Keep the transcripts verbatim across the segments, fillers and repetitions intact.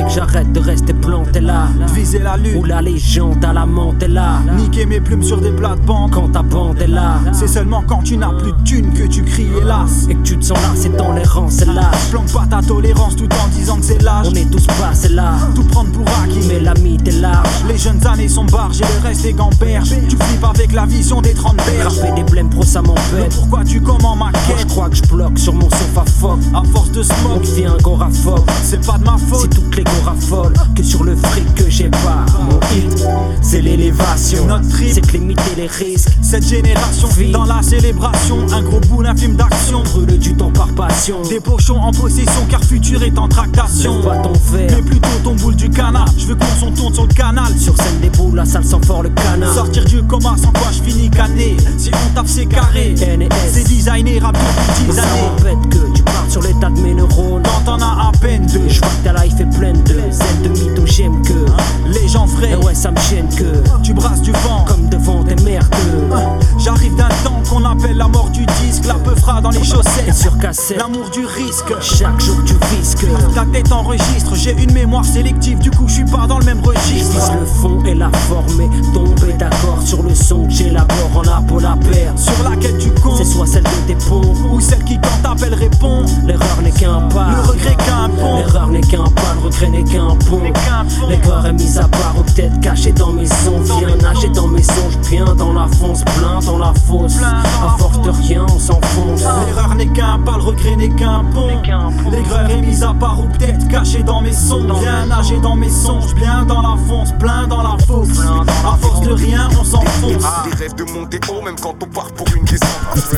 que j'arrête de rester planté là. Viser la lune Où la légende à la menthe est là. Niquer mes plumes sur des plates-bandes Quand ta bande est là. C'est seulement quand tu n'as plus de thunes que tu cries hélas. Et que tu te sens là, c'est dans les rangs, c'est là. Planque pas ta tolérance tout en disant que c'est l'âge. On est tous passés là. Tout prendre pour acquis. Mais l'ami t'es large. Les jeunes années sont barges et le reste est gamberge. Tu flippes avec la vision des trente berges. Rapper des blèmes pro ça m'embête. Pourquoi tu commandes ma Moi quête? je crois que je bloque sur mon sofa phoque. À force de On smoke, devient agoraphobe. c'est pas de ma Si faute. toutes les go raffolent que sur le fric que j'ai pas. Mon hit, c'est l'élévation. Notre trip, c'est que limiter les risques. cette génération Vie. dans la célébration. Un gros bout d'un film d'action. Brûle du temps par passion. Des pochons en possession car futur est en tractation. Lève pas ton verre. Mais plutôt ton boule du canal. Je veux qu'on son tourne sur le canal. Sur scène des boules, la salle sent fort le canard. Sortir du coma sans quoi je finis cané. Si on tape c'est carré. N S. C'est designé rap depuis dix Ça années. m'embête que tu parles sur l'état de mes neurones. Quand t'en as à peine deux. Je vois que ta life est pleine de zèle de mytho, j'aime que. Les gens vrais, Et ouais, ça me gêne que. tu brasses du vent. Comme devant des merdeux. J'arrive d'un temps qu'on appelle la mort du disque. La peu fera dans les Et chaussettes. sur cassette, L'amour du risque. chaque jour tu visques. Ta tête enregistre, j'ai une mémoire sélective, du coup je suis pas dans le même registre. Vise le fond et la forme et tomber d'accord sur le son que j'élabore en la paire. Sur laquelle tu comptes, C'est soit celle de tes pompes. ou celle qui quand t'appelle répond. L'erreur n'est qu'un pas. Le regret qu'un pont. L'erreur n'est qu'un pas, le regret n'est qu'un pont. N'est qu'un pont. L'erreur est mise à part ou peut-être cachée dans mes sons. Viens nager dans mes songes, bien dans la fonce, plein dans la fosse. Plein dans la À force de rien, on s'enfonce. L'erreur n'est qu'un pas, le regret n'est qu'un pont. L'erreur est mise à part ou peut-être cachée dans mes sons. Bien nager dans mes songes, bien dans la fonce, plein dans la fosse. À force de rien, on s'enfonce. Les rêves de monter haut, même quand on part pour une descente.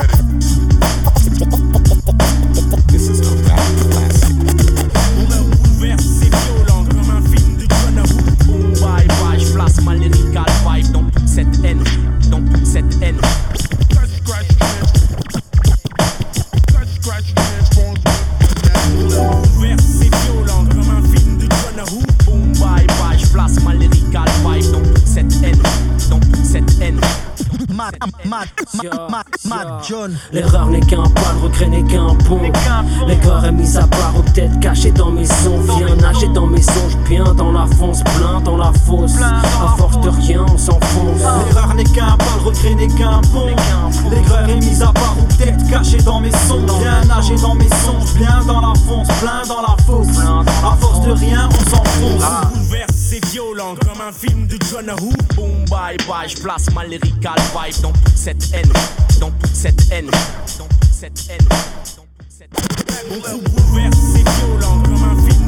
This is the rap classic. C'est violent comme un film de John Woo. Boom, bye bye, je place ma lyrical vibe dans toute cette haine, dans toute cette haine. C'est violent comme un film de John Woo. Boom, bye bye, je place ma lyrical vibe dans toute cette haine, dans toute cette haine. Mad, mad, mad, mad, mad John. L'erreur n'est qu'un pas, le regret n'est qu'un pont. L'erreur est mise à part ou peut-être cachée dans mes sons. Viens nager dans mes songes, bien dans la fonce, plein dans la fosse. À force de rien, on s'enfonce. L'erreur n'est qu'un pas, le regret n'est qu'un pont. L'erreur est mise à part ou peut-être cachée dans mes sons. Bien nager dans mes songes, bien dans la fonce, plein dans la fosse. À force de rien, on s'enfonce. Bouleverse, c'est violent comme un film de John Woo. Boom, bye bye, je place ma lyrical vibe dans toute cette haine, dans toute cette haine, dans toute cette haine, dans toute cette haine. Bouleverse, c'est violent comme un film